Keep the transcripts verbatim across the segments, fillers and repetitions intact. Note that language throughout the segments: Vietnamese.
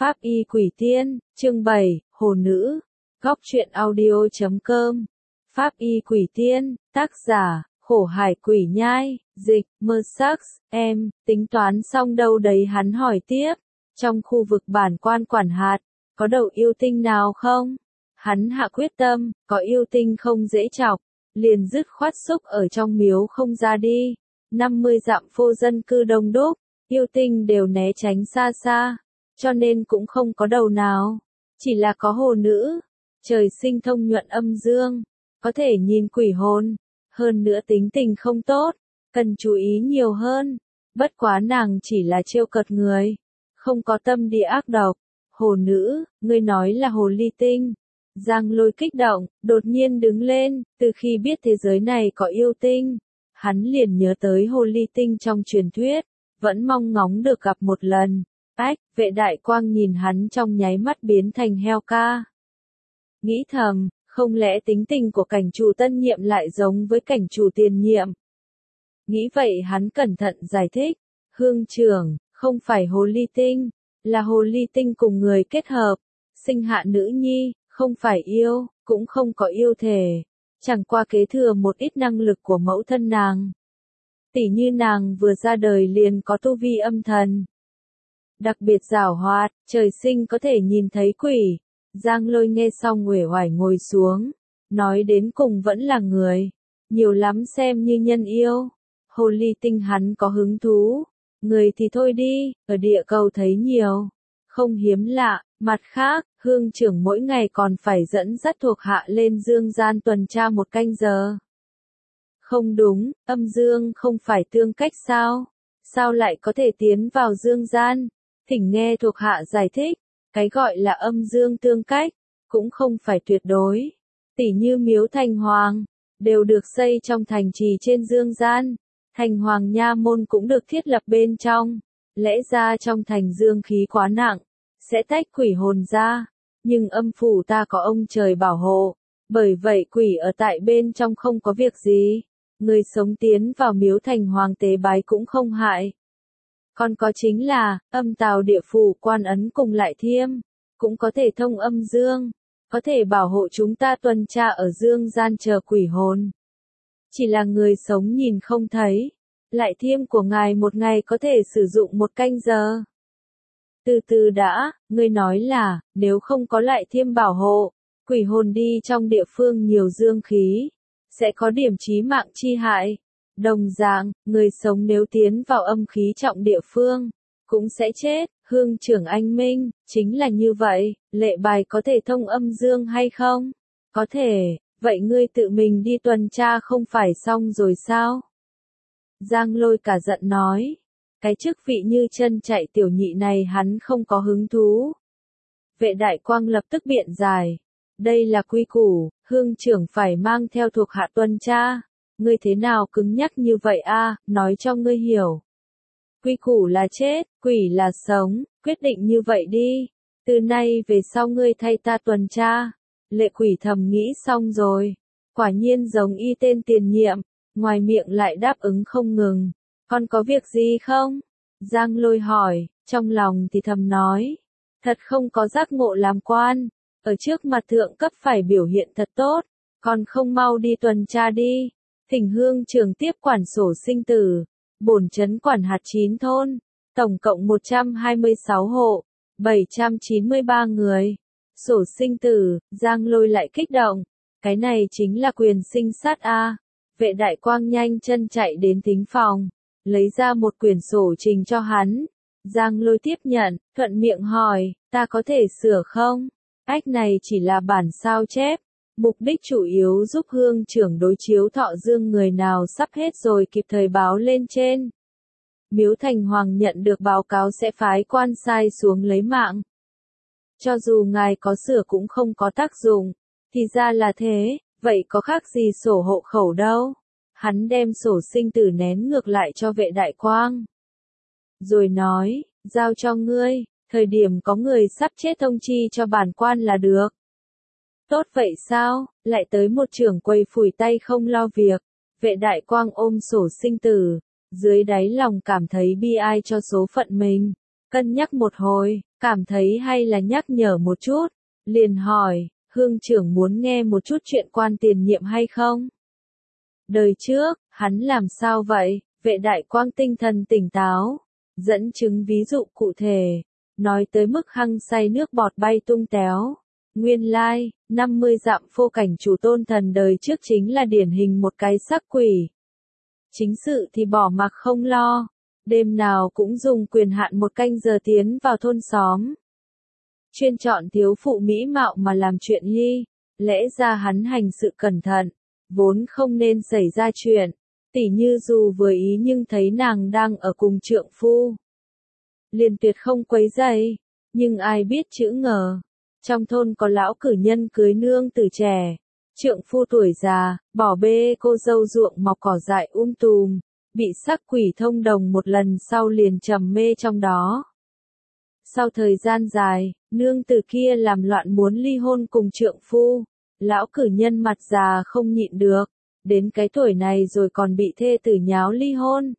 Pháp y quỷ tiên, chương bảy, Hồ Nữ, góc truyện audio chấm com. Pháp y quỷ tiên, tác giả, Khổ Hải Quỷ Nhai, dịch, Mơ Sắc, em, tính toán xong đâu đấy hắn hỏi tiếp. Trong khu vực bản quan quản hạt, có đầu yêu tinh nào không? Hắn hạ quyết tâm, có yêu tinh không dễ chọc, liền dứt khoát xúc ở trong miếu không ra đi. năm mươi dặm phô dân cư đông đúc, yêu tinh đều né tránh xa xa, cho nên cũng không có đầu nào. Chỉ là có hồ nữ, trời sinh thông nhuận âm dương, có thể nhìn quỷ hồn, hơn nữa tính tình không tốt, cần chú ý nhiều hơn. Bất quá nàng chỉ là trêu cợt người, không có tâm địa ác độc. Hồ nữ, ngươi nói là hồ ly tinh. Giang Lôi kích động, đột nhiên đứng lên, từ khi biết thế giới này có yêu tinh, hắn liền nhớ tới hồ ly tinh trong truyền thuyết, vẫn mong ngóng được gặp một lần. Ách, vệ đại quang nhìn hắn trong nháy mắt biến thành heo ca. Nghĩ thầm, không lẽ tính tình của cảnh chủ tân nhiệm lại giống với cảnh chủ tiền nhiệm? Nghĩ vậy hắn cẩn thận giải thích, hương trưởng, không phải hồ ly tinh, là hồ ly tinh cùng người kết hợp, sinh hạ nữ nhi, không phải yêu, cũng không có yêu thể, chẳng qua kế thừa một ít năng lực của mẫu thân nàng. Tỉ như nàng vừa ra đời liền có tu vi âm thần, đặc biệt giảo hoạt, trời sinh có thể nhìn thấy quỷ. Giang Lôi nghe xong uể oải ngồi xuống, nói đến cùng vẫn là người, nhiều lắm xem như nhân yêu. Hồ ly tinh hắn có hứng thú, người thì thôi đi, ở địa cầu thấy nhiều, không hiếm lạ. Mặt khác, hương trưởng mỗi ngày còn phải dẫn dắt thuộc hạ lên dương gian tuần tra một canh giờ. Không đúng, âm dương không phải tương cách sao? Sao lại có thể tiến vào dương gian? Thỉnh nghe thuộc hạ giải thích, cái gọi là âm dương tương cách, cũng không phải tuyệt đối. Tỉ như miếu thành hoàng, đều được xây trong thành trì trên dương gian, thành hoàng nha môn cũng được thiết lập bên trong. Lẽ ra trong thành dương khí quá nặng, sẽ tách quỷ hồn ra, nhưng âm phủ ta có ông trời bảo hộ, bởi vậy quỷ ở tại bên trong không có việc gì. Người sống tiến vào miếu thành hoàng tế bái cũng không hại. Còn có chính là, âm tào địa phủ quan ấn cùng lại thiêm, cũng có thể thông âm dương, có thể bảo hộ chúng ta tuần tra ở dương gian chờ quỷ hồn. Chỉ là người sống nhìn không thấy, lại thiêm của ngài một ngày có thể sử dụng một canh giờ. Từ từ đã, ngươi nói là, nếu không có lại thiêm bảo hộ, quỷ hồn đi trong địa phương nhiều dương khí, sẽ có điểm chí mạng chi hại. Đồng dạng, người sống nếu tiến vào âm khí trọng địa phương, cũng sẽ chết. Hương trưởng anh minh, chính là như vậy. Lệ bài có thể thông âm dương hay không? Có thể, vậy ngươi tự mình đi tuần tra không phải xong rồi sao? Giang Lôi cả giận nói, cái chức vị như chân chạy tiểu nhị này hắn không có hứng thú. Vệ đại quang lập tức biện giải, đây là quy củ, hương trưởng phải mang theo thuộc hạ tuần tra. Ngươi thế nào cứng nhắc như vậy a? Nói cho ngươi hiểu. Quy củ là chết, quỷ là sống, quyết định như vậy đi. Từ nay về sau ngươi thay ta tuần tra. Lệ quỷ thầm nghĩ xong rồi. Quả nhiên giống y tên tiền nhiệm, ngoài miệng lại đáp ứng không ngừng. Còn có việc gì không? Giang Lôi hỏi, trong lòng thì thầm nói. Thật không có giác ngộ làm quan. Ở trước mặt thượng cấp phải biểu hiện thật tốt. Còn không mau đi tuần tra đi. Thỉnh hương trưởng tiếp quản sổ sinh tử, bổn trấn quản hạt chín thôn, tổng cộng một trăm hai mươi sáu hộ, bảy trăm chín mươi ba người. Sổ sinh tử, Giang Lôi lại kích động, cái này chính là quyền sinh sát a. Vệ đại quang nhanh chân chạy đến thính phòng, lấy ra một quyển sổ trình cho hắn. Giang Lôi tiếp nhận, thuận miệng hỏi, ta có thể sửa không? Ách này chỉ là bản sao chép. Mục đích chủ yếu giúp hương trưởng đối chiếu thọ dương người nào sắp hết rồi kịp thời báo lên trên. Miếu thành hoàng nhận được báo cáo sẽ phái quan sai xuống lấy mạng. Cho dù ngài có sửa cũng không có tác dụng. Thì ra là thế, vậy có khác gì sổ hộ khẩu đâu. Hắn đem sổ sinh tử nén ngược lại cho vệ đại quang. Rồi nói, giao cho ngươi, thời điểm có người sắp chết thông chi cho bản quan là được. Tốt vậy sao, lại tới một trưởng quầy phủi tay không lo việc. Vệ đại quang ôm sổ sinh tử, dưới đáy lòng cảm thấy bi ai cho số phận mình. Cân nhắc một hồi, cảm thấy hay là nhắc nhở một chút, liền hỏi, Hương trưởng muốn nghe một chút chuyện quan tiền nhiệm hay không? Đời trước, hắn làm sao vậy? Vệ đại quang tinh thần tỉnh táo, dẫn chứng ví dụ cụ thể, nói tới mức hăng say nước bọt bay tung téo. Nguyên lai, năm mươi dặm phô cảnh chủ tôn thần đời trước chính là điển hình một cái sắc quỷ. Chính sự thì bỏ mặc không lo, đêm nào cũng dùng quyền hạn một canh giờ tiến vào thôn xóm. Chuyên chọn thiếu phụ mỹ mạo mà làm chuyện ly, lẽ ra hắn hành sự cẩn thận, vốn không nên xảy ra chuyện, tỉ như dù vừa ý nhưng thấy nàng đang ở cùng trượng phu. Liền tuyệt không quấy rầy, nhưng ai biết chữ ngờ. Trong thôn có lão cử nhân cưới nương tử trẻ, trượng phu tuổi già, bỏ bê cô dâu ruộng mọc cỏ dại um tùm, bị sắc quỷ thông đồng một lần sau liền trầm mê trong đó. Sau thời gian dài, nương tử kia làm loạn muốn ly hôn cùng trượng phu, lão cử nhân mặt già không nhịn được, đến cái tuổi này rồi còn bị thê tử nháo ly hôn.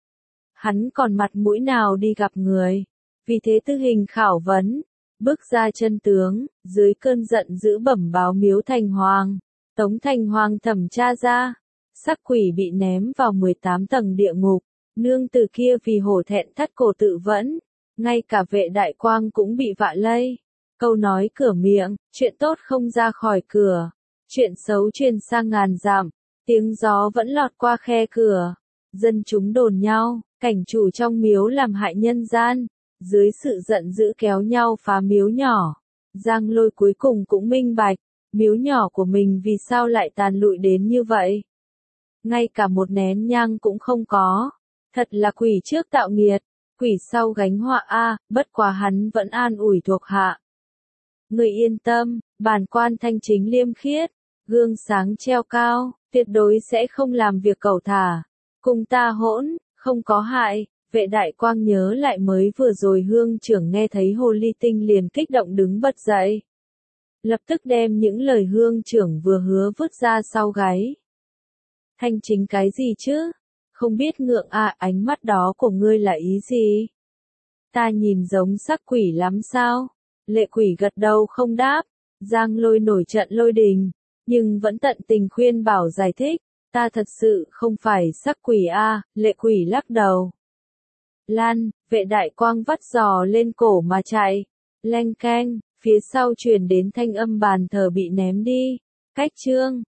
Hắn còn mặt mũi nào đi gặp người, vì thế tư hình khảo vấn. Bước ra chân tướng, dưới cơn giận dữ bẩm báo Miếu Thành Hoàng. Tống Thành Hoàng thẩm tra ra, sắc quỷ bị ném vào mười tám tầng địa ngục, nương tử kia vì hổ thẹn thắt cổ tự vẫn, ngay cả vệ đại quang cũng bị vạ lây. Câu nói cửa miệng, chuyện tốt không ra khỏi cửa, chuyện xấu truyền sang ngàn dặm, tiếng gió vẫn lọt qua khe cửa. Dân chúng đồn nhau, cảnh chủ trong miếu làm hại nhân gian. Dưới sự giận dữ kéo nhau phá miếu nhỏ, Giang Lôi cuối cùng cũng minh bạch, miếu nhỏ của mình vì sao lại tàn lụi đến như vậy. Ngay cả một nén nhang cũng không có, thật là quỷ trước tạo nghiệt, quỷ sau gánh họa a, bất quá hắn vẫn an ủi thuộc hạ. Người yên tâm, bản quan thanh chính liêm khiết, gương sáng treo cao, tuyệt đối sẽ không làm việc cẩu thả, cùng ta hỗn, không có hại. Vệ đại quang nhớ lại mới vừa rồi hương trưởng nghe thấy hồ ly tinh liền kích động đứng bật dậy. Lập tức đem những lời hương trưởng vừa hứa vứt ra sau gáy. Thanh chính cái gì chứ? Không biết ngượng à, ánh mắt đó của ngươi là ý gì? Ta nhìn giống sắc quỷ lắm sao? Lệ quỷ gật đầu không đáp. Giang Lôi nổi trận lôi đình, nhưng vẫn tận tình khuyên bảo giải thích. Ta thật sự không phải sắc quỷ a, à, lệ quỷ lắc đầu. Lan, vệ đại quang vắt giò lên cổ mà chạy. Leng keng, phía sau truyền đến thanh âm bàn thờ bị ném đi. Cách chương.